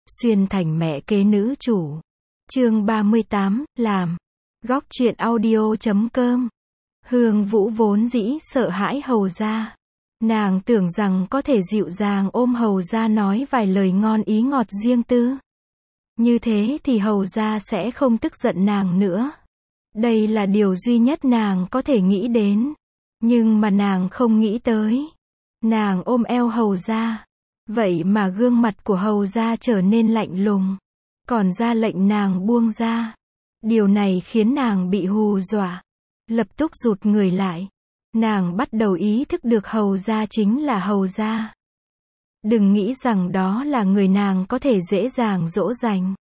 Xuyên thành mẹ kế nữ chủ. Chương 38, làm. Góc truyện audio.com. Hương Vũ vốn dĩ sợ hãi Hầu gia. Nàng tưởng rằng có thể dịu dàng ôm Hầu gia nói vài lời ngon ý ngọt riêng tư. Như thế thì Hầu gia sẽ không tức giận nàng nữa. Đây là điều duy nhất nàng có thể nghĩ đến. Nhưng mà nàng không nghĩ tới. Nàng ôm eo Hầu gia. Vậy mà gương mặt của Hầu gia trở nên lạnh lùng. Còn ra lệnh nàng buông ra. Điều này khiến nàng bị hù dọa. Lập tức rụt người lại. Nàng bắt đầu ý thức được Hầu gia chính là Hầu gia. Đừng nghĩ rằng đó là người nàng có thể dễ dàng dỗ dành.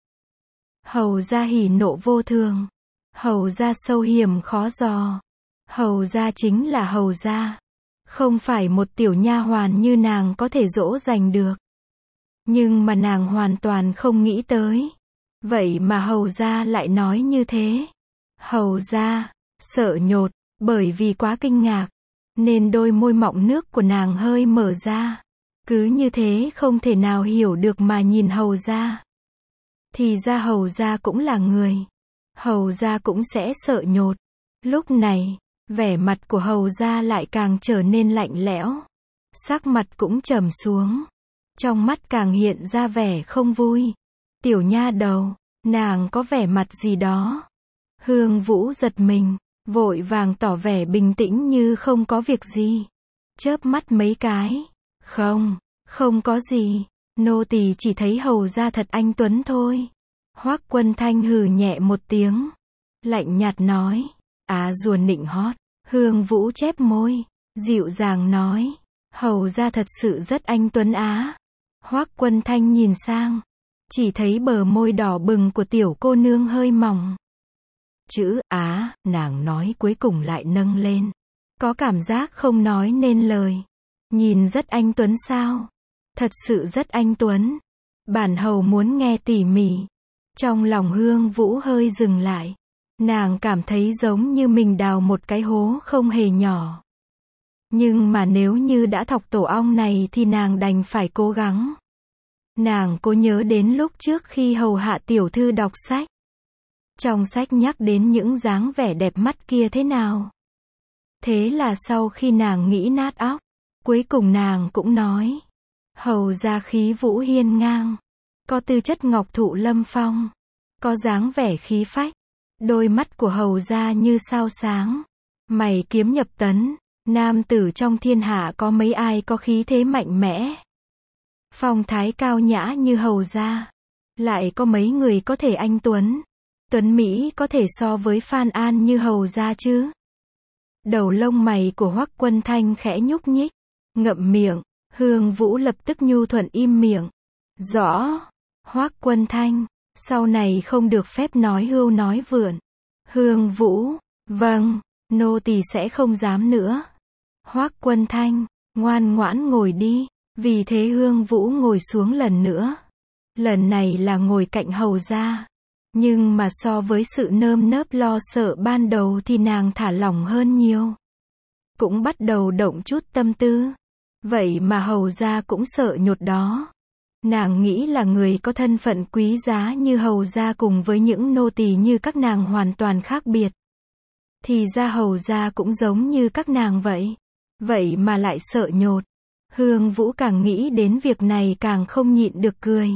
Hầu gia hỉ nộ vô thường. Hầu gia sâu hiểm khó dò. Hầu gia chính là Hầu gia. Không phải một tiểu nha hoàn như nàng có thể dỗ dành được. Nhưng mà nàng hoàn toàn không nghĩ tới. Vậy mà Hầu gia lại nói như thế. Hầu gia sợ nhột, bởi vì quá kinh ngạc, nên đôi môi mọng nước của nàng hơi mở ra. Cứ như thế không thể nào hiểu được mà nhìn Hầu gia. Thì ra Hầu gia cũng là người. Hầu gia cũng sẽ sợ nhột. Lúc này, vẻ mặt của Hầu gia lại càng trở nên lạnh lẽo. Sắc mặt cũng trầm xuống. Trong mắt càng hiện ra vẻ không vui. Tiểu nha đầu, nàng có vẻ mặt gì đó. Hương Vũ giật mình, vội vàng tỏ vẻ bình tĩnh như không có việc gì. Chớp mắt mấy cái. Không có gì. Nô tỳ chỉ thấy Hầu gia thật anh tuấn thôi. Hoắc Quân Thanh hừ nhẹ một tiếng. Lạnh nhạt nói. Rùa nịnh hót. Hương Vũ chép môi. Dịu dàng nói. Hầu gia thật sự rất anh tuấn á. Hoắc Quân Thanh nhìn sang. Chỉ thấy bờ môi đỏ bừng của tiểu cô nương hơi mỏng. Chữ á, nàng nói cuối cùng lại nâng lên. Có cảm giác không nói nên lời. Nhìn rất anh tuấn sao? Thật sự rất anh tuấn. Bản hầu muốn nghe tỉ mỉ. Trong lòng Hương Vũ hơi dừng lại. Nàng cảm thấy giống như mình đào một cái hố không hề nhỏ. Nhưng mà nếu như đã thọc tổ ong này thì nàng đành phải cố gắng. Nàng cố nhớ đến lúc trước khi hầu hạ tiểu thư đọc sách. Trong sách nhắc đến những dáng vẻ đẹp mắt kia thế nào. Thế là sau khi nàng nghĩ nát óc, cuối cùng nàng cũng nói. Hầu gia khí vũ hiên ngang. Có tư chất ngọc thụ lâm phong. Có dáng vẻ khí phách. Đôi mắt của Hầu gia như sao sáng. Mày kiếm nhập tấn. Nam tử trong thiên hạ có mấy ai có khí thế mạnh mẽ. Phong thái cao nhã như Hầu gia. Lại có mấy người có thể anh tuấn. Tuấn Mỹ có thể so với Phan An như Hầu gia chứ. Đầu lông mày của Hoắc Quân Thanh khẽ nhúc nhích. Ngậm miệng. Hương Vũ lập tức nhu thuận im miệng. Rõ. Hoắc Quân Thanh. Sau này không được phép nói hưu nói vượn. Hương Vũ. Vâng. Nô tỳ sẽ không dám nữa. Hoắc Quân Thanh. Ngoan ngoãn ngồi đi. Vì thế Hương Vũ ngồi xuống lần nữa. Lần này là ngồi cạnh Hầu gia. Nhưng mà so với sự nơm nớp lo sợ ban đầu thì nàng thả lỏng hơn nhiều. Cũng bắt đầu động chút tâm tư. Vậy mà Hầu gia cũng sợ nhột đó. Nàng nghĩ là người có thân phận quý giá như Hầu gia cùng với những nô tỳ như các nàng hoàn toàn khác biệt. Thì ra Hầu gia cũng giống như các nàng vậy. Vậy mà lại sợ nhột. Hương Vũ càng nghĩ đến việc này càng không nhịn được cười.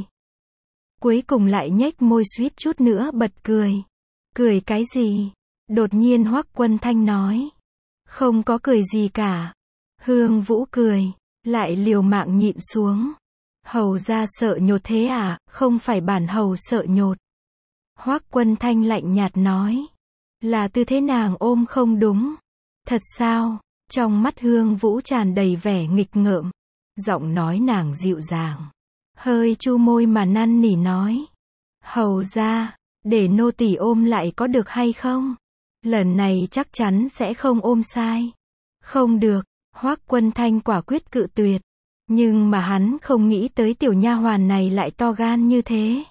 Cuối cùng lại nhếch môi suýt chút nữa bật cười. Cười cái gì? Đột nhiên Hoắc Quân Thanh nói. Không có cười gì cả. Hương Vũ cười. Lại liều mạng nhịn xuống. Hầu gia sợ nhột thế à? Không phải bản hầu sợ nhột. Hoắc Quân Thanh lạnh nhạt nói. Là tư thế nàng ôm không đúng. Thật sao? Trong mắt Hương Vũ tràn đầy vẻ nghịch ngợm. Giọng nói nàng dịu dàng. Hơi chu môi mà năn nỉ nói. Hầu gia, để nô tỳ ôm lại có được hay không? Lần này chắc chắn sẽ không ôm sai. Không được. Hoắc Quân Thanh quả quyết cự tuyệt. Nhưng mà hắn không nghĩ tới tiểu nha hoàn này lại to gan như thế.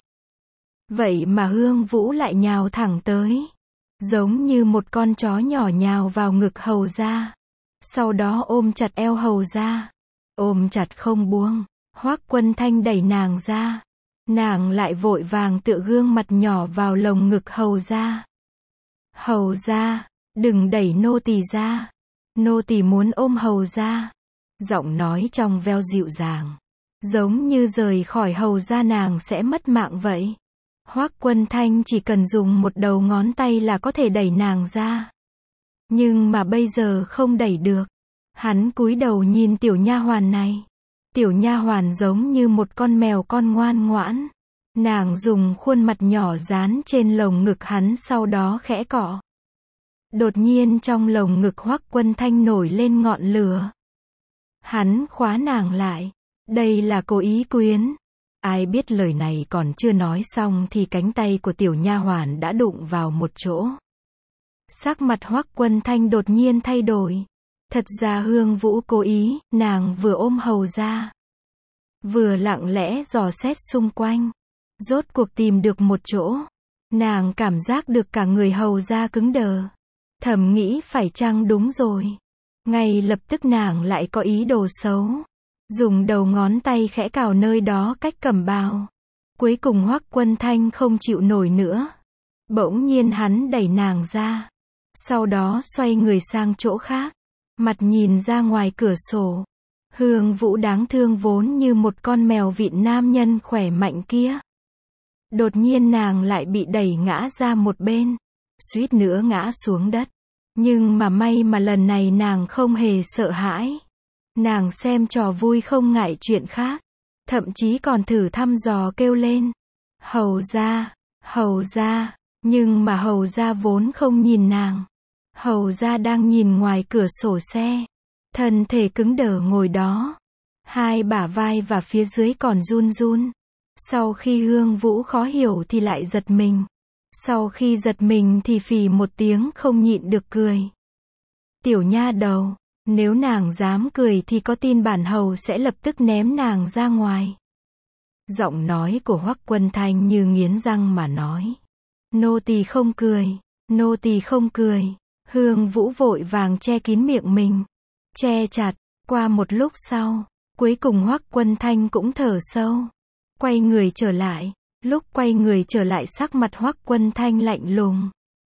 Vậy mà Hương Vũ lại nhào thẳng tới. Giống như một con chó nhỏ nhào vào ngực Hầu gia. Sau đó ôm chặt eo Hầu gia. Ôm chặt không buông. Hoắc Quân Thanh đẩy nàng ra. nàng lại vội vàng tựa gương mặt nhỏ vào lồng ngực hầu gia. Hầu gia, đừng đẩy nô tỳ ra. Nô tỳ muốn ôm hầu gia. Giọng nói trong veo dịu dàng. Giống như rời khỏi hầu gia nàng sẽ mất mạng vậy. Hoắc Quân Thanh chỉ cần dùng một đầu ngón tay là có thể đẩy nàng ra. Nhưng mà bây giờ không đẩy được. Hắn cúi đầu nhìn tiểu nha hoàn này. Tiểu nha hoàn giống như một con mèo con ngoan ngoãn. Nàng dùng khuôn mặt nhỏ dán trên lồng ngực hắn sau đó khẽ cọ. Đột nhiên trong lồng ngực Hoắc Quân Thanh nổi lên ngọn lửa. Hắn khóa nàng lại. Đây là cố ý quyến. Ai biết lời này còn chưa nói xong thì cánh tay của tiểu nha hoàn đã đụng vào một chỗ. Sắc mặt Hoắc Quân Thanh đột nhiên thay đổi. Thật ra Hương Vũ cố ý, nàng vừa ôm hầu gia, vừa lặng lẽ dò xét xung quanh. Rốt cuộc tìm được một chỗ. Nàng cảm giác được cả người hầu gia cứng đờ. Thầm nghĩ phải chăng đúng rồi. Ngay lập tức nàng lại có ý đồ xấu. Dùng đầu ngón tay khẽ cào nơi đó cách cẩm bào. Cuối cùng Hoắc Quân Thanh không chịu nổi nữa. Bỗng nhiên hắn đẩy nàng ra. Sau đó xoay người sang chỗ khác. Mặt nhìn ra ngoài cửa sổ. Hương Vũ đáng thương vốn như một con mèo vịn nam nhân khỏe mạnh kia. Đột nhiên nàng lại bị đẩy ngã ra một bên. Suýt nữa ngã xuống đất. Nhưng mà may mà lần này nàng không hề sợ hãi. Nàng xem trò vui không ngại chuyện khác. Thậm chí còn thử thăm dò kêu lên. Hầu gia, hầu gia. Nhưng mà hầu gia vốn không nhìn nàng. Hầu gia đang nhìn ngoài cửa sổ xe. Thân thể cứng đờ ngồi đó. Hai bả vai và phía dưới còn run run. Sau khi Hương Vũ khó hiểu thì lại giật mình. Sau khi giật mình thì phì một tiếng không nhịn được cười. Tiểu nha đầu, nếu nàng dám cười thì có tin bản hầu sẽ lập tức ném nàng ra ngoài. Giọng nói của Hoắc Quân Thanh như nghiến răng mà nói. Nô tỳ không cười, nô tỳ không cười. Hương Vũ vội vàng che kín miệng mình. Che chặt, qua một lúc sau, cuối cùng Hoắc Quân Thanh cũng thở sâu. Quay người trở lại, lúc quay người trở lại sắc mặt Hoắc Quân Thanh lạnh lùng.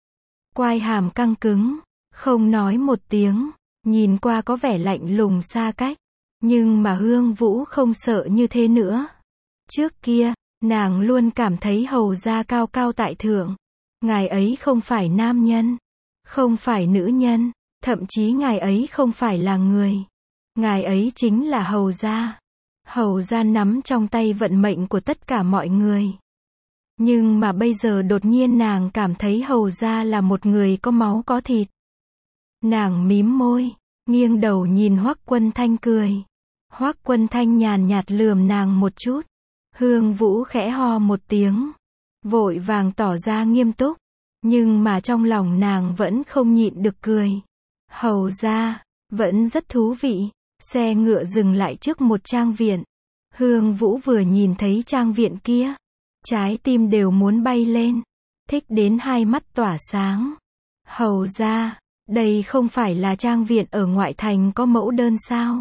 Quai hàm căng cứng, không nói một tiếng, nhìn qua có vẻ lạnh lùng xa cách. Nhưng mà Hương Vũ không sợ như thế nữa. Trước kia, nàng luôn cảm thấy hầu gia cao cao tại thượng. Ngài ấy không phải nam nhân, không phải nữ nhân, thậm chí ngài ấy không phải là người. Ngài ấy chính là hầu gia. Hầu gia nắm trong tay vận mệnh của tất cả mọi người. Nhưng mà bây giờ đột nhiên nàng cảm thấy hầu gia là một người có máu có thịt. Nàng mím môi, nghiêng đầu nhìn Hoắc Quân Thanh cười. Hoắc Quân Thanh nhàn nhạt lườm nàng một chút. Hương Vũ khẽ ho một tiếng, vội vàng tỏ ra nghiêm túc. Nhưng mà trong lòng nàng vẫn không nhịn được cười. Hầu gia, vẫn rất thú vị. Xe ngựa dừng lại trước một trang viện. Hương Vũ vừa nhìn thấy trang viện kia, trái tim đều muốn bay lên. Thích đến hai mắt tỏa sáng. Hầu gia, đây không phải là trang viện ở ngoại thành có mẫu đơn sao?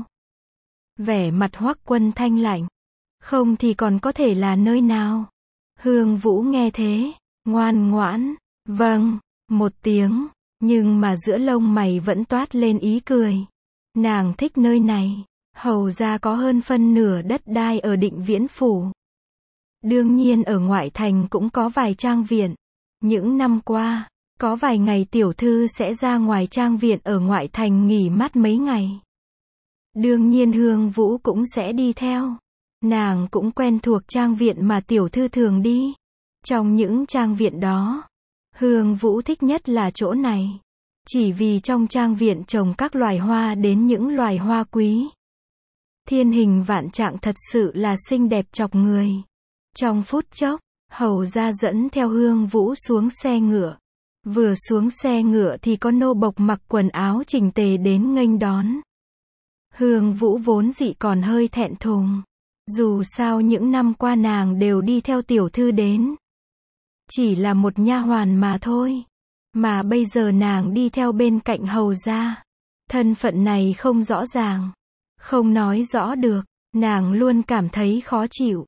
Vẻ mặt Hoắc Quân Thanh lạnh. Không thì còn có thể là nơi nào? Hương Vũ nghe thế, ngoan ngoãn, vâng, một tiếng, nhưng mà giữa lông mày vẫn toát lên ý cười. Nàng thích nơi này, hầu gia có hơn phân nửa đất đai ở Định Viễn Phủ. Đương nhiên ở ngoại thành cũng có vài trang viện. Những năm qua, có vài ngày tiểu thư sẽ ra ngoài trang viện ở ngoại thành nghỉ mát mấy ngày. Đương nhiên Hương Vũ cũng sẽ đi theo. Nàng cũng quen thuộc trang viện mà tiểu thư thường đi. Trong những trang viện đó, Hương Vũ thích nhất là chỗ này. Chỉ vì trong trang viện trồng các loài hoa đến những loài hoa quý. Thiên hình vạn trạng thật sự là xinh đẹp chọc người. Trong phút chốc, hầu gia dẫn theo Hương Vũ xuống xe ngựa. Vừa xuống xe ngựa thì có nô bộc mặc quần áo chỉnh tề đến nghênh đón. Hương Vũ vốn dĩ còn hơi thẹn thùng. Dù sao những năm qua nàng đều đi theo tiểu thư đến. Chỉ là một nha hoàn mà thôi. Mà bây giờ nàng đi theo bên cạnh hầu gia. Thân phận này không rõ ràng. Không nói rõ được. Nàng luôn cảm thấy khó chịu.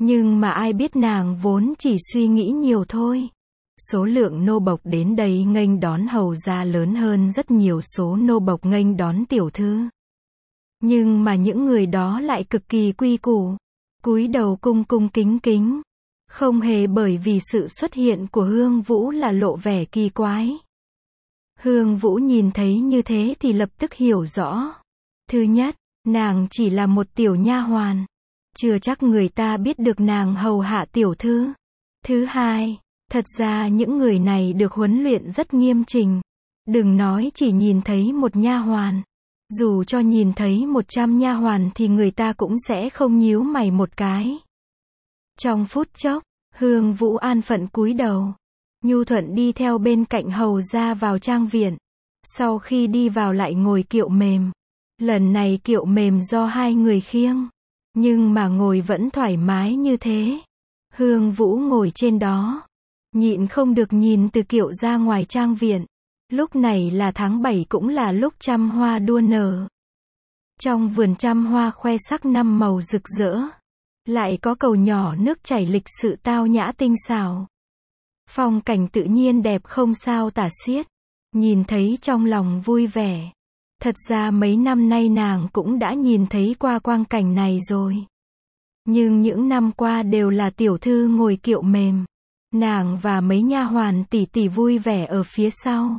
Nhưng mà ai biết nàng vốn chỉ suy nghĩ nhiều thôi. Số lượng nô bộc đến đây nghênh đón hầu gia lớn hơn rất nhiều số nô bộc nghênh đón tiểu thư. Nhưng mà những người đó lại cực kỳ quy củ, cúi đầu cung cung kính kính, không hề bởi vì sự xuất hiện của Hương Vũ là lộ vẻ kỳ quái. Hương Vũ nhìn thấy như thế thì lập tức hiểu rõ. Thứ nhất, nàng chỉ là một tiểu nha hoàn, chưa chắc người ta biết được nàng hầu hạ tiểu thư. Thứ hai, thật ra những người này được huấn luyện rất nghiêm chỉnh. Đừng nói chỉ nhìn thấy một nha hoàn, dù cho nhìn thấy 100 nha hoàn thì người ta cũng sẽ không nhíu mày một cái. Trong phút chốc, Hương Vũ an phận cúi đầu, nhu thuận đi theo bên cạnh hầu gia vào trang viện. Sau khi đi vào lại ngồi kiệu mềm. Lần này kiệu mềm do hai người khiêng, nhưng mà ngồi vẫn thoải mái như thế. Hương Vũ ngồi trên đó, nhịn không được nhìn từ kiệu ra ngoài trang viện. Lúc này là tháng 7 cũng là lúc trăm hoa đua nở. Trong vườn trăm hoa khoe sắc năm màu rực rỡ. Lại có cầu nhỏ nước chảy lịch sự tao nhã tinh xảo. Phong cảnh tự nhiên đẹp không sao tả xiết. Nhìn thấy trong lòng vui vẻ. Thật ra mấy năm nay nàng cũng đã nhìn thấy qua quang cảnh này rồi. Nhưng những năm qua đều là tiểu thư ngồi kiệu mềm. Nàng và mấy nha hoàn tỷ tỷ vui vẻ ở phía sau.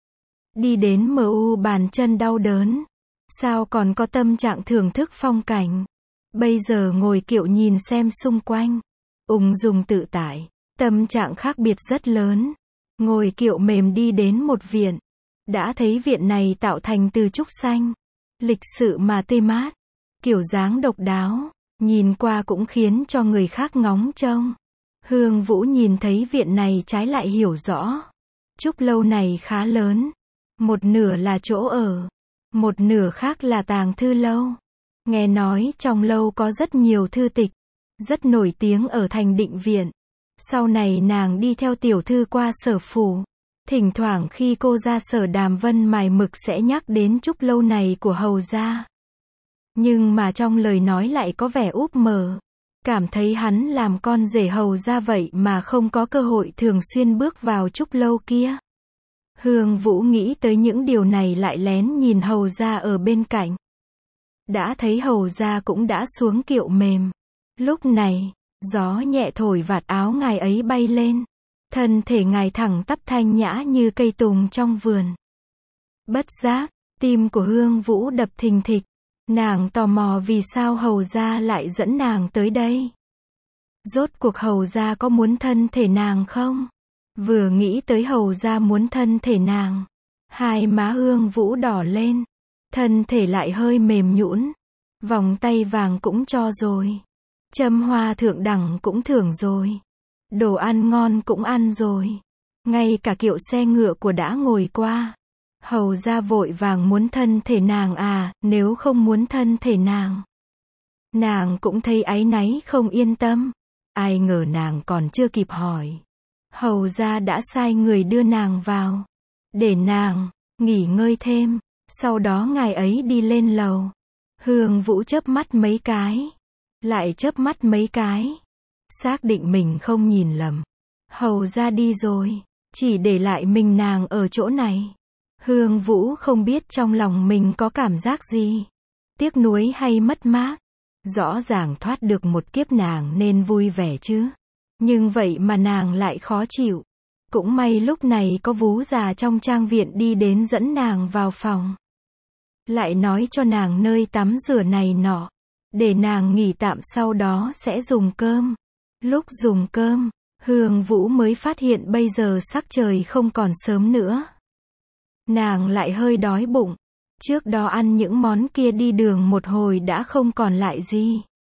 Đi đến MU bàn chân đau đớn. Sao còn có tâm trạng thưởng thức phong cảnh. Bây giờ ngồi kiệu nhìn xem xung quanh. Ung dung tự tại. Tâm trạng khác biệt rất lớn. Ngồi kiệu mềm đi đến một viện. Đã thấy viện này tạo thành từ trúc xanh. Lịch sự mà tươi mát. Kiểu dáng độc đáo. Nhìn qua cũng khiến cho người khác ngóng trông. Hương Vũ nhìn thấy viện này trái lại hiểu rõ. Trúc lâu này khá lớn. Một nửa là chỗ ở. Một nửa khác là tàng thư lâu. Nghe nói trong lâu có rất nhiều thư tịch. Rất nổi tiếng ở thành Định Viện. Sau này nàng đi theo tiểu thư qua Sở phủ. Thỉnh thoảng khi cô ra Sở Đàm Vân mài mực sẽ nhắc đến trúc lâu này của hầu gia. Nhưng mà trong lời nói lại có vẻ úp mở. Cảm thấy hắn làm con rể hầu gia vậy mà không có cơ hội thường xuyên bước vào trúc lâu kia. Hương Vũ nghĩ tới những điều này lại lén nhìn hầu gia ở bên cạnh. Đã thấy hầu gia cũng đã xuống kiệu mềm. Lúc này, gió nhẹ thổi vạt áo ngài ấy bay lên. Thân thể ngài thẳng tắp thanh nhã như cây tùng trong vườn. Bất giác, tim của Hương Vũ đập thình thịch. Nàng tò mò vì sao hầu gia lại dẫn nàng tới đây. Rốt cuộc hầu gia có muốn thân thể nàng không? Vừa nghĩ tới hầu gia muốn thân thể nàng, hai má Hương Vũ đỏ lên. Thân thể lại hơi mềm nhũn. Vòng tay vàng cũng cho rồi. Châm hoa thượng đẳng cũng thưởng rồi. Đồ ăn ngon cũng ăn rồi. Ngay cả kiệu xe ngựa của đã ngồi qua. Hầu gia vội vàng muốn thân thể nàng à, nếu không muốn thân thể nàng. Nàng cũng thấy áy náy không yên tâm. Ai ngờ nàng còn chưa kịp hỏi. Hầu gia đã sai người đưa nàng vào. Để nàng nghỉ ngơi thêm. Sau đó ngài ấy đi lên lầu. Hương Vũ chớp mắt mấy cái. Lại chớp mắt mấy cái. Xác định mình không nhìn lầm. Hầu gia đi rồi. Chỉ để lại mình nàng ở chỗ này. Hương Vũ không biết trong lòng mình có cảm giác gì. Tiếc nuối hay mất mát. Rõ ràng thoát được một kiếp nàng nên vui vẻ chứ. Nhưng vậy mà nàng lại khó chịu. Cũng may lúc này có vú già trong trang viện đi đến dẫn nàng vào phòng. Lại nói cho nàng nơi tắm rửa này nọ. Để nàng nghỉ tạm sau đó sẽ dùng cơm. Lúc dùng cơm, Hương Vũ mới phát hiện bây giờ sắc trời không còn sớm nữa. Nàng lại hơi đói bụng. Trước đó ăn những món kia đi đường một hồi đã không còn lại gì.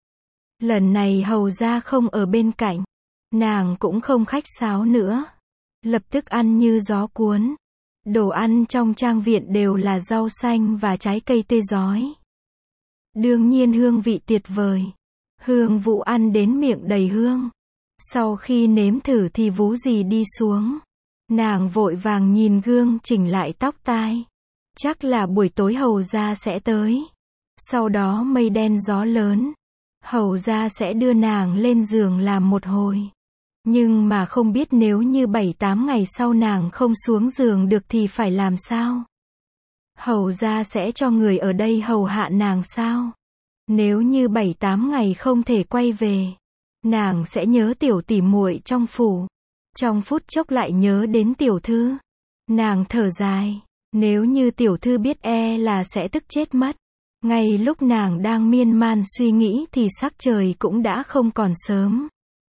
Lần này hầu gia không ở bên cạnh. Nàng cũng không khách sáo nữa. Lập tức ăn như gió cuốn. Đồ ăn trong trang viện đều là rau xanh và trái cây tươi rói. Đương nhiên hương vị tuyệt vời. Hương Vũ ăn đến miệng đầy hương. Sau khi nếm thử thì vú gì đi xuống. Nàng vội vàng nhìn gương chỉnh lại tóc tai. Chắc là buổi tối hầu gia sẽ tới. Sau đó mây đen gió lớn. Hầu ra sẽ đưa nàng lên giường làm một hồi. Nhưng mà không biết nếu như 7-8 ngày sau nàng không xuống giường được thì phải làm sao? Hầu ra sẽ cho người ở đây hầu hạ nàng sao? Nếu như 7-8 ngày không thể quay về, nàng sẽ nhớ tiểu tỷ muội trong phủ. Trong phút chốc lại nhớ đến tiểu thư. Nàng thở dài, nếu như tiểu thư biết là sẽ tức chết mất. Ngay lúc nàng đang miên man suy nghĩ thì sắc trời cũng đã không còn sớm.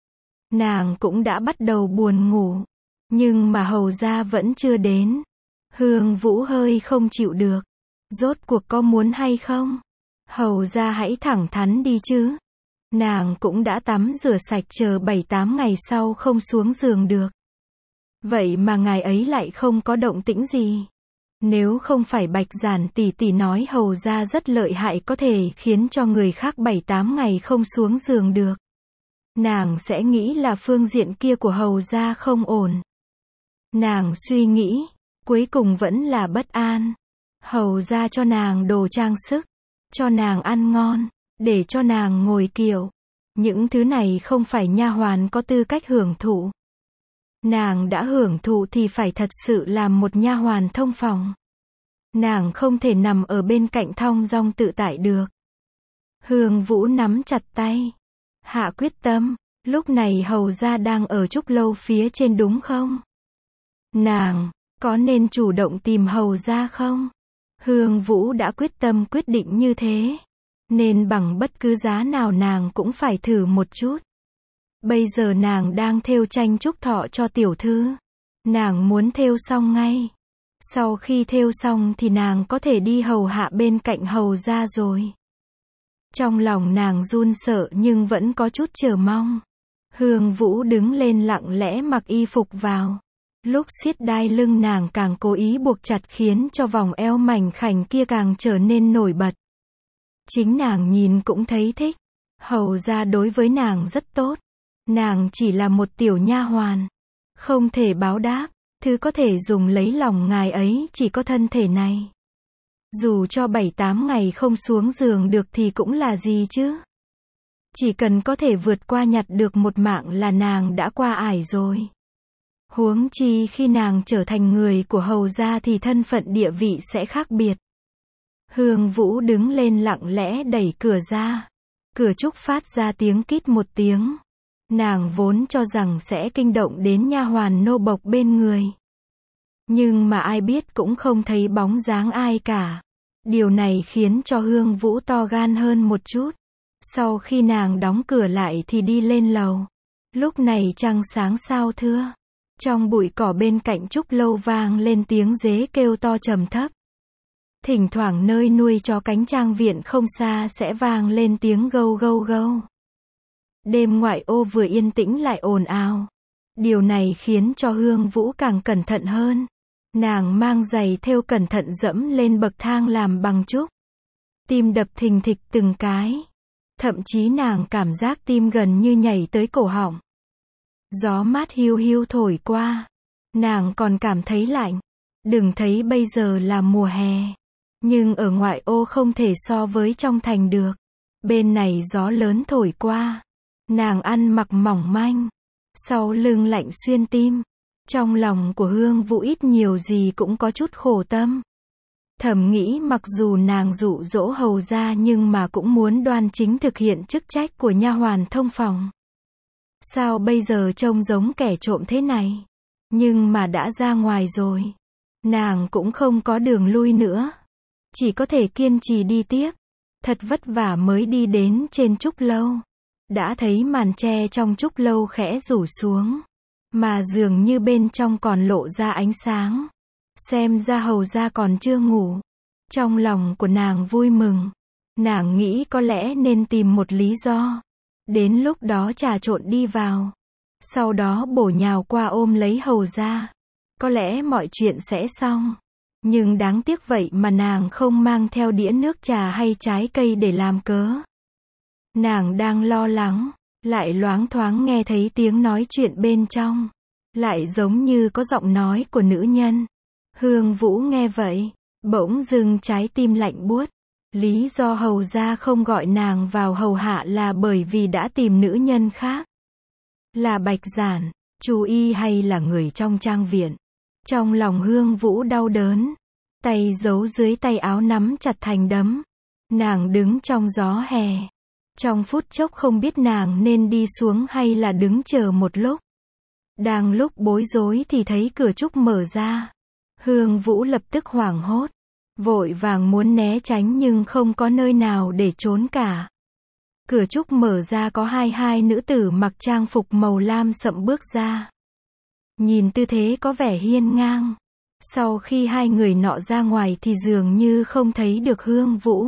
Nàng cũng đã bắt đầu buồn ngủ. Nhưng mà hầu ra vẫn chưa đến. Hương Vũ hơi không chịu được. Rốt cuộc có muốn hay không? Hầu ra hãy thẳng thắn đi chứ. Nàng cũng đã tắm rửa sạch chờ 7-8 ngày sau không xuống giường được. Vậy mà ngày ấy lại không có động tĩnh gì. Nếu không phải Bạch Giản tỷ tỷ nói hầu ra rất lợi hại có thể khiến cho người khác 7-8 ngày không xuống giường được. Nàng sẽ nghĩ là phương diện kia của hầu ra không ổn. Nàng suy nghĩ, cuối cùng vẫn là bất an. Hầu ra cho nàng đồ trang sức, cho nàng ăn ngon, để cho nàng ngồi kiệu. Những thứ này không phải nha hoàn có tư cách hưởng thụ. Nàng đã hưởng thụ thì phải thật sự làm một nha hoàn thông phòng. Nàng không thể nằm ở bên cạnh thong dong tự tại được. Hương Vũ nắm chặt tay, hạ quyết tâm, lúc này hầu ra đang ở Trúc Lâu phía trên đúng không? Nàng, có nên chủ động tìm hầu ra không? Hương Vũ đã quyết tâm quyết định như thế, nên bằng bất cứ giá nào nàng cũng phải thử một chút. Bây giờ nàng đang thêu tranh chúc thọ cho tiểu thư. Nàng muốn thêu xong ngay. Sau khi thêu xong thì nàng có thể đi hầu hạ bên cạnh hầu ra rồi. Trong lòng nàng run sợ nhưng vẫn có chút chờ mong. Hương Vũ đứng lên lặng lẽ mặc y phục vào. Lúc siết đai lưng nàng càng cố ý buộc chặt khiến cho vòng eo mảnh khảnh kia càng trở nên nổi bật. Chính nàng nhìn cũng thấy thích. Hầu ra đối với nàng rất tốt. Nàng chỉ là một tiểu nha hoàn, không thể báo đáp, thứ có thể dùng lấy lòng ngài ấy chỉ có thân thể này. Dù cho 7-8 ngày không xuống giường được thì cũng là gì chứ? Chỉ cần có thể vượt qua nhặt được một mạng là nàng đã qua ải rồi. Huống chi khi nàng trở thành người của hầu gia thì thân phận địa vị sẽ khác biệt. Hương Vũ đứng lên lặng lẽ đẩy cửa ra. Cửa trúc phát ra tiếng kít một tiếng. Nàng vốn cho rằng sẽ kinh động đến nha hoàn nô bộc bên người. Nhưng mà ai biết cũng không thấy bóng dáng ai cả. Điều này khiến cho Hương Vũ to gan hơn một chút. Sau khi nàng đóng cửa lại thì đi lên lầu. Lúc này trăng sáng sao thưa. Trong bụi cỏ bên cạnh Trúc Lâu vang lên tiếng dế kêu to trầm thấp. Thỉnh thoảng nơi nuôi chó cánh trang viện không xa sẽ vang lên tiếng gâu gâu gâu. Đêm ngoại ô vừa yên tĩnh lại ồn ào. Điều này khiến cho Hương Vũ càng cẩn thận hơn. Nàng mang giày thêu cẩn thận dẫm lên bậc thang làm bằng trúc. Tim đập thình thịch từng cái. Thậm chí nàng cảm giác tim gần như nhảy tới cổ họng. Gió mát hiu hiu thổi qua. Nàng còn cảm thấy lạnh. Đừng thấy bây giờ là mùa hè. Nhưng ở ngoại ô không thể so với trong thành được. Bên này gió lớn thổi qua. Nàng ăn mặc mỏng manh. Sau lưng lạnh xuyên tim. Trong lòng của Hương Vũ ít nhiều gì cũng có chút khổ tâm. Thầm nghĩ mặc dù nàng dụ dỗ hầu ra nhưng mà cũng muốn đoan chính thực hiện chức trách của nha hoàn thông phòng. Sao bây giờ trông giống kẻ trộm thế này? Nhưng mà đã ra ngoài rồi. Nàng cũng không có đường lui nữa. Chỉ có thể kiên trì đi tiếp. Thật vất vả mới đi đến trên Trúc Lâu. Đã thấy màn tre trong Trúc Lâu khẽ rủ xuống. Mà dường như bên trong còn lộ ra ánh sáng. Xem ra hầu ra còn chưa ngủ. Trong lòng của nàng vui mừng. Nàng nghĩ có lẽ nên tìm một lý do. Đến lúc đó trà trộn đi vào. Sau đó bổ nhào qua ôm lấy hầu ra. Có lẽ mọi chuyện sẽ xong. Nhưng đáng tiếc vậy mà nàng không mang theo đĩa nước trà hay trái cây để làm cớ. Nàng đang lo lắng. Lại loáng thoáng nghe thấy tiếng nói chuyện bên trong. Lại giống như có giọng nói của nữ nhân. Hương Vũ nghe vậy. Bỗng dưng trái tim lạnh buốt. Lý do hầu gia không gọi nàng vào hầu hạ là bởi vì đã tìm nữ nhân khác. Là Bạch Giản, Chu Y hay là người trong trang viện. Trong lòng Hương Vũ đau đớn. Tay giấu dưới tay áo nắm chặt thành đấm. Nàng đứng trong gió hè. Trong phút chốc không biết nàng nên đi xuống hay là đứng chờ một lúc. Đang lúc bối rối thì thấy cửa trúc mở ra. Hương Vũ lập tức hoảng hốt. Vội vàng muốn né tránh nhưng không có nơi nào để trốn cả. Cửa trúc mở ra có hai nữ tử mặc trang phục màu lam sậm bước ra. Nhìn tư thế có vẻ hiên ngang. Sau khi hai người nọ ra ngoài thì dường như không thấy được Hương Vũ.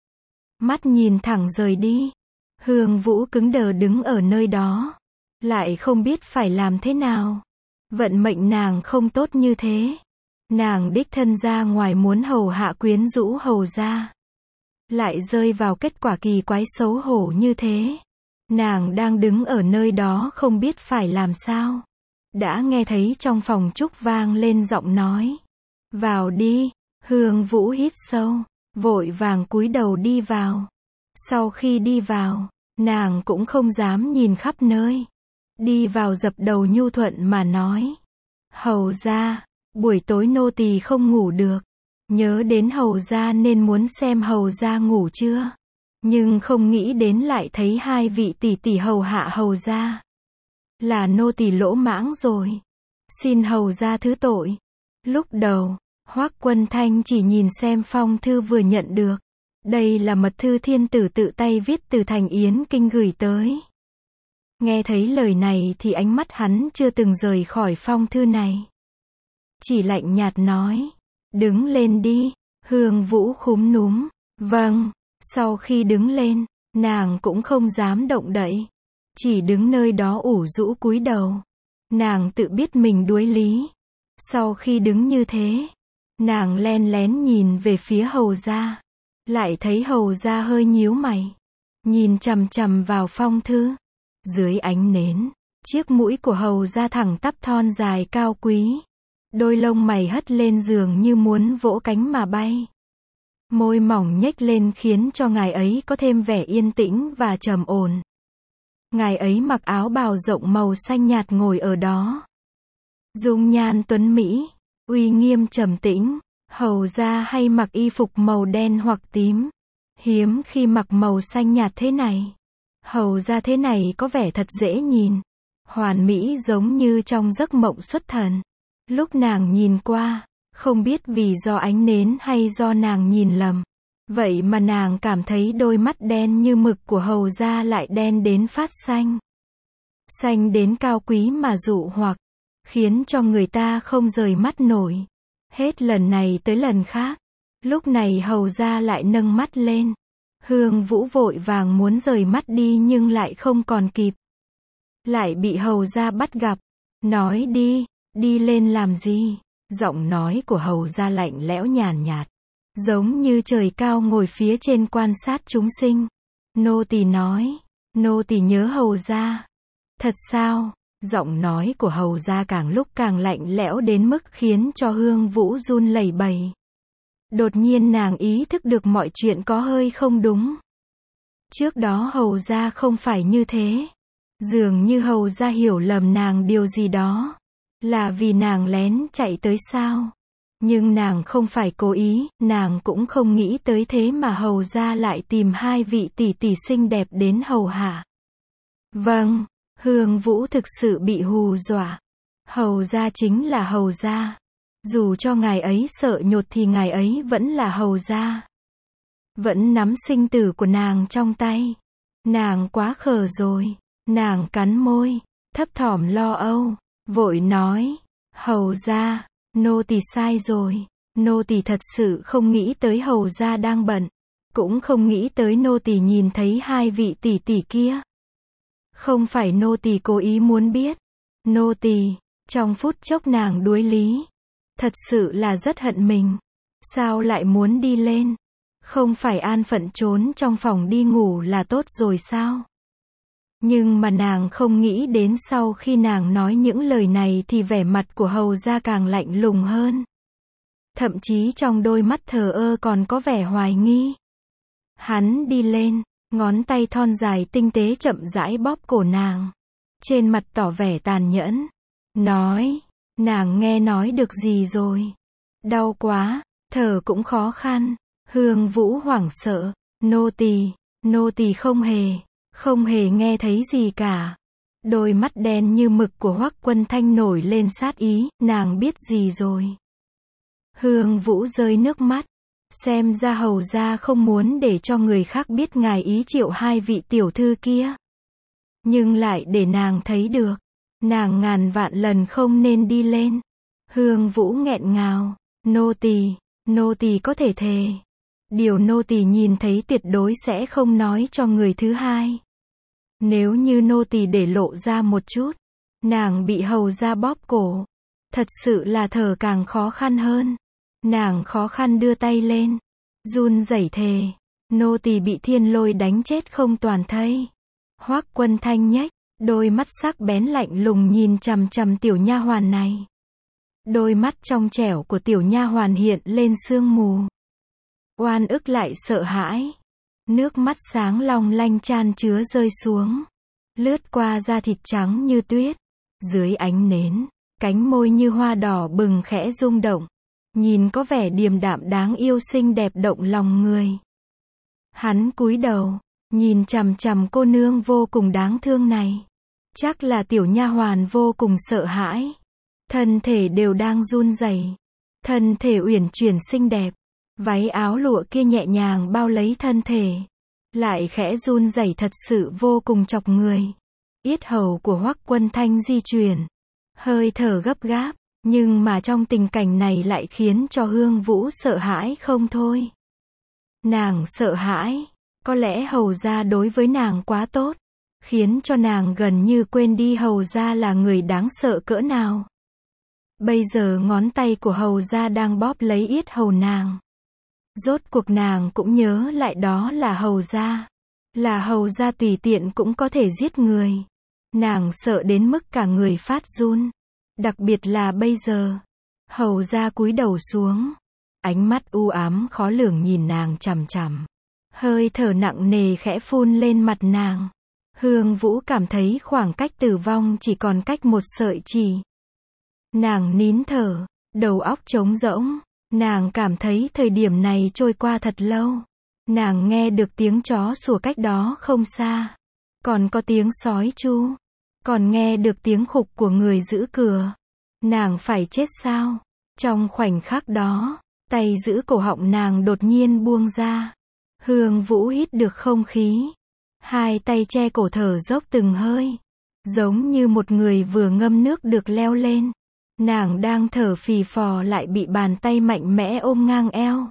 Mắt nhìn thẳng rời đi. Hương Vũ cứng đờ đứng ở nơi đó. Lại không biết phải làm thế nào. Vận mệnh nàng không tốt như thế. Nàng đích thân ra ngoài muốn hầu hạ quyến rũ hầu gia. Lại rơi vào kết quả kỳ quái xấu hổ như thế. Nàng đang đứng ở nơi đó không biết phải làm sao. Đã nghe thấy trong phòng trúc vang lên giọng nói. Vào đi. Hương Vũ hít sâu. Vội vàng cúi đầu đi vào. Sau khi đi vào, nàng cũng không dám nhìn khắp nơi. Đi vào dập đầu nhu thuận mà nói. Hầu gia, buổi tối nô tỳ không ngủ được. Nhớ đến hầu gia nên muốn xem hầu gia ngủ chưa. Nhưng không nghĩ đến lại thấy hai vị tỷ tỷ hầu hạ hầu gia. Là nô tỳ lỗ mãng rồi. Xin hầu gia thứ tội. Lúc đầu, Hoắc Quân Thanh chỉ nhìn xem phong thư vừa nhận được. Đây là mật thư thiên tử tự tay viết từ thành Yến Kinh gửi tới. Nghe thấy lời này thì ánh mắt hắn chưa từng rời khỏi phong thư này. Chỉ lạnh nhạt nói. Đứng lên đi. Hương Vũ khúm núm. Vâng. Sau khi đứng lên, nàng cũng không dám động đậy. Chỉ đứng nơi đó ủ rũ cúi đầu. Nàng tự biết mình đuối lý. Sau khi đứng như thế, nàng len lén nhìn về phía hầu gia. Lại thấy hầu gia hơi nhíu mày. Nhìn chằm chằm vào phong thư. Dưới ánh nến, chiếc mũi của hầu gia thẳng tắp thon dài cao quý. Đôi lông mày hất lên dường như muốn vỗ cánh mà bay. Môi mỏng nhếch lên khiến cho ngài ấy có thêm vẻ yên tĩnh và trầm ổn. Ngài ấy mặc áo bào rộng màu xanh nhạt ngồi ở đó. Dung nhan tuấn mỹ, uy nghiêm trầm tĩnh. Hầu gia hay mặc y phục màu đen hoặc tím. Hiếm khi mặc màu xanh nhạt thế này. Hầu gia thế này có vẻ thật dễ nhìn. Hoàn mỹ giống như trong giấc mộng xuất thần. Lúc nàng nhìn qua, không biết vì do ánh nến hay do nàng nhìn lầm. Vậy mà nàng cảm thấy đôi mắt đen như mực của hầu gia lại đen đến phát xanh. Xanh đến cao quý mà dụ hoặc, khiến cho người ta không rời mắt nổi. Hết lần này tới lần khác. Lúc này hầu gia lại nâng mắt lên. Hương Vũ vội vàng muốn rời mắt đi nhưng lại không còn kịp. Lại bị hầu gia bắt gặp. Nói đi, đi lên làm gì? Giọng nói của hầu gia lạnh lẽo nhàn nhạt. Giống như trời cao ngồi phía trên quan sát chúng sinh. Nô tỳ nói. Nô tỳ nhớ hầu gia. Thật sao? Giọng nói của hầu gia càng lúc càng lạnh lẽo đến mức khiến cho Hương Vũ run lẩy bẩy. Đột nhiên nàng ý thức được mọi chuyện có hơi không đúng. Trước đó hầu gia không phải như thế. Dường như hầu gia hiểu lầm nàng điều gì đó. Là vì nàng lén chạy tới sao? Nhưng nàng không phải cố ý, nàng cũng không nghĩ tới thế mà hầu gia lại tìm hai vị tỷ tỷ xinh đẹp đến hầu hạ. Vâng, Hương Vũ thực sự bị hù dọa. Hầu gia chính là hầu gia. Dù cho ngài ấy sợ nhột thì ngài ấy vẫn là hầu gia. Vẫn nắm sinh tử của nàng trong tay. Nàng quá khờ rồi. Nàng cắn môi, thấp thỏm lo âu, vội nói, hầu gia, nô tỳ sai rồi. Nô tỳ thật sự không nghĩ tới hầu gia đang bận. Cũng không nghĩ tới nô tỳ nhìn thấy hai vị tỷ tỷ kia. Không phải nô tỳ cố ý muốn biết. Nô tỳ, trong phút chốc nàng đuối lý. Thật sự là rất hận mình. Sao lại muốn đi lên? Không phải an phận trốn trong phòng đi ngủ là tốt rồi sao? Nhưng mà nàng không nghĩ đến sau khi nàng nói những lời này thì vẻ mặt của hầu gia càng lạnh lùng hơn. Thậm chí trong đôi mắt thờ ơ còn có vẻ hoài nghi. Hắn đi lên, ngón tay thon dài tinh tế chậm rãi bóp cổ nàng. Trên mặt tỏ vẻ tàn nhẫn. Nói, nàng nghe nói được gì rồi? Đau quá, thở cũng khó khăn. Hương Vũ hoảng sợ, nô tỳ không hề nghe thấy gì cả. Đôi mắt đen như mực của Hoắc Quân Thanh nổi lên sát ý, nàng biết gì rồi? Hương Vũ rơi nước mắt. Xem ra hầu gia không muốn để cho người khác biết ngài ý triệu hai vị tiểu thư kia. Nhưng lại để nàng thấy được. Nàng ngàn vạn lần không nên đi lên. Hương Vũ nghẹn ngào. Nô tỳ có thể thề. Điều nô tỳ nhìn thấy tuyệt đối sẽ không nói cho người thứ hai. Nếu như nô tỳ để lộ ra một chút, nàng bị hầu gia bóp cổ. Thật sự là thở càng khó khăn hơn. Nàng khó khăn đưa tay lên. Run rẩy thề. Nô tỳ bị thiên lôi đánh chết không toàn thây. Hoắc Quân Thanh nhếch, đôi mắt sắc bén lạnh lùng nhìn chằm chằm tiểu nha hoàn này. Đôi mắt trong trẻo của tiểu nha hoàn hiện lên sương mù. Oan ức lại sợ hãi. Nước mắt sáng long lanh chan chứa rơi xuống. Lướt qua da thịt trắng như tuyết. Dưới ánh nến, cánh môi như hoa đỏ bừng khẽ rung động. Nhìn có vẻ điềm đạm đáng yêu xinh đẹp động lòng người. Hắn cúi đầu, nhìn chằm chằm cô nương vô cùng đáng thương này. Chắc là tiểu nha hoàn vô cùng sợ hãi. Thân thể đều đang run rẩy. Thân thể uyển chuyển xinh đẹp. Váy áo lụa kia nhẹ nhàng bao lấy thân thể. Lại khẽ run rẩy thật sự vô cùng chọc người. Yết hầu của Hoắc Quân Thanh di chuyển. Hơi thở gấp gáp. Nhưng mà trong tình cảnh này lại khiến cho Hương Vũ sợ hãi không thôi. Nàng sợ hãi. Có lẽ hầu gia đối với nàng quá tốt. Khiến cho nàng gần như quên đi hầu gia là người đáng sợ cỡ nào. Bây giờ ngón tay của hầu gia đang bóp lấy yết hầu nàng. Rốt cuộc nàng cũng nhớ lại đó là hầu gia. Là hầu gia tùy tiện cũng có thể giết người. Nàng sợ đến mức cả người phát run. Đặc biệt là bây giờ. Hầu gia cúi đầu xuống. Ánh mắt u ám khó lường nhìn nàng chằm chằm. Hơi thở nặng nề khẽ phun lên mặt nàng. Hương Vũ cảm thấy khoảng cách tử vong chỉ còn cách một sợi chỉ. Nàng nín thở, đầu óc trống rỗng. Nàng cảm thấy thời điểm này trôi qua thật lâu. Nàng nghe được tiếng chó sủa cách đó không xa. Còn có tiếng sói tru. Còn nghe được tiếng khục của người giữ cửa. Nàng phải chết sao? Trong khoảnh khắc đó, tay giữ cổ họng nàng đột nhiên buông ra. Hương Vũ hít được không khí. Hai tay che cổ thở dốc từng hơi. Giống như một người vừa ngâm nước được leo lên. Nàng đang thở phì phò lại bị bàn tay mạnh mẽ ôm ngang eo.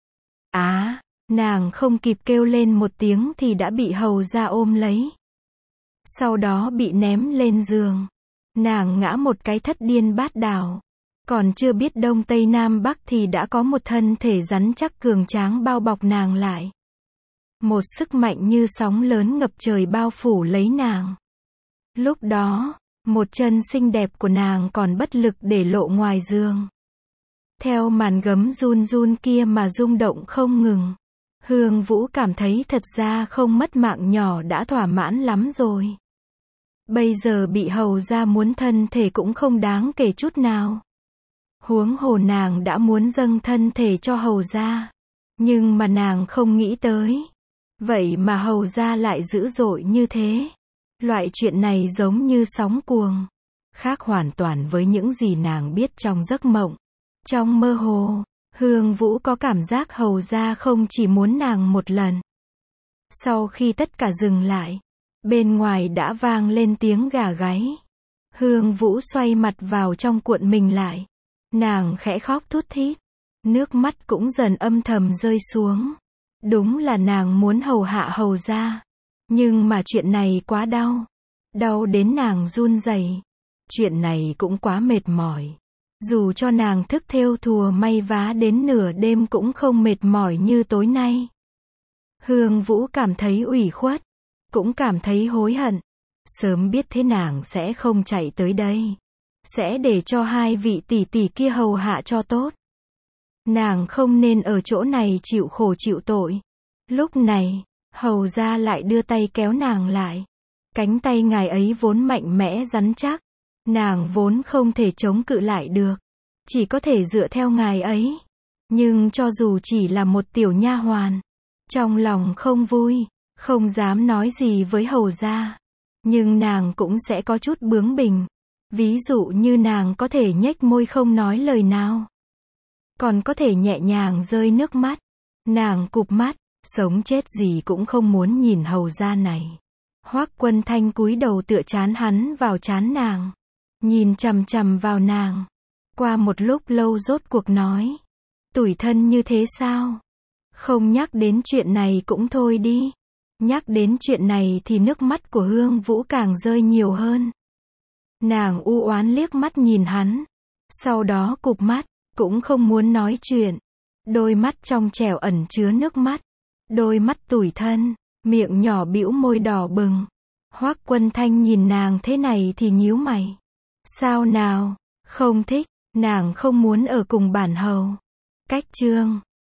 Nàng không kịp kêu lên một tiếng thì đã bị hầu gia ôm lấy. Sau đó bị ném lên giường. Nàng ngã một cái thất điên bát đảo. Còn chưa biết đông tây nam bắc thì đã có một thân thể rắn chắc cường tráng bao bọc nàng lại. Một sức mạnh như sóng lớn ngập trời bao phủ lấy nàng. Lúc đó, một chân xinh đẹp của nàng còn bất lực để lộ ngoài giường. Theo màn gấm run run kia mà rung động không ngừng. Hương Vũ cảm thấy thật ra không mất mạng nhỏ đã thỏa mãn lắm rồi. Bây giờ bị hầu gia muốn thân thể cũng không đáng kể chút nào. Huống hồ nàng đã muốn dâng thân thể cho hầu gia. Nhưng mà nàng không nghĩ tới. Vậy mà hầu gia lại dữ dội như thế. Loại chuyện này giống như sóng cuồng. Khác hoàn toàn với những gì nàng biết trong giấc mộng. Trong mơ hồ, Hương Vũ có cảm giác hầu gia không chỉ muốn nàng một lần. Sau khi tất cả dừng lại, bên ngoài đã vang lên tiếng gà gáy. Hương Vũ xoay mặt vào trong cuộn mình lại. Nàng khẽ khóc thút thít. Nước mắt cũng dần âm thầm rơi xuống. Đúng là nàng muốn hầu hạ hầu gia. Nhưng mà chuyện này quá đau. Đau đến nàng run rẩy. Chuyện này cũng quá mệt mỏi. Dù cho nàng thức thêu thùa may vá đến nửa đêm cũng không mệt mỏi như tối nay. Hương Vũ cảm thấy ủy khuất. Cũng cảm thấy hối hận. Sớm biết thế nàng sẽ không chạy tới đây. Sẽ để cho hai vị tỷ tỷ kia hầu hạ cho tốt. Nàng không nên ở chỗ này chịu khổ chịu tội. Lúc này, hầu gia lại đưa tay kéo nàng lại. Cánh tay ngài ấy vốn mạnh mẽ rắn chắc. Nàng vốn không thể chống cự lại được. Chỉ có thể dựa theo ngài ấy. Nhưng cho dù chỉ là một tiểu nha hoàn, trong lòng không vui, không dám nói gì với hầu gia. Nhưng nàng cũng sẽ có chút bướng bỉnh. Ví dụ như nàng có thể nhếch môi không nói lời nào. Còn có thể nhẹ nhàng rơi nước mắt. Nàng cụp mắt, sống chết gì cũng không muốn nhìn hầu gia này. Hoắc Quân Thanh cúi đầu tựa trán hắn vào trán nàng. Nhìn chằm chằm vào nàng. Qua một lúc lâu rốt cuộc nói. Tủi thân như thế sao? Không nhắc đến chuyện này cũng thôi đi. Nhắc đến chuyện này thì nước mắt của Hương Vũ càng rơi nhiều hơn. Nàng u oán liếc mắt nhìn hắn. Sau đó cụp mắt, cũng không muốn nói chuyện. Đôi mắt trong trẻo ẩn chứa nước mắt. Đôi mắt tủi thân, miệng nhỏ bĩu môi đỏ bừng. Hoắc Quân Thanh nhìn nàng thế này thì nhíu mày. Sao nào? Không thích, nàng không muốn ở cùng bản hầu. Cách chương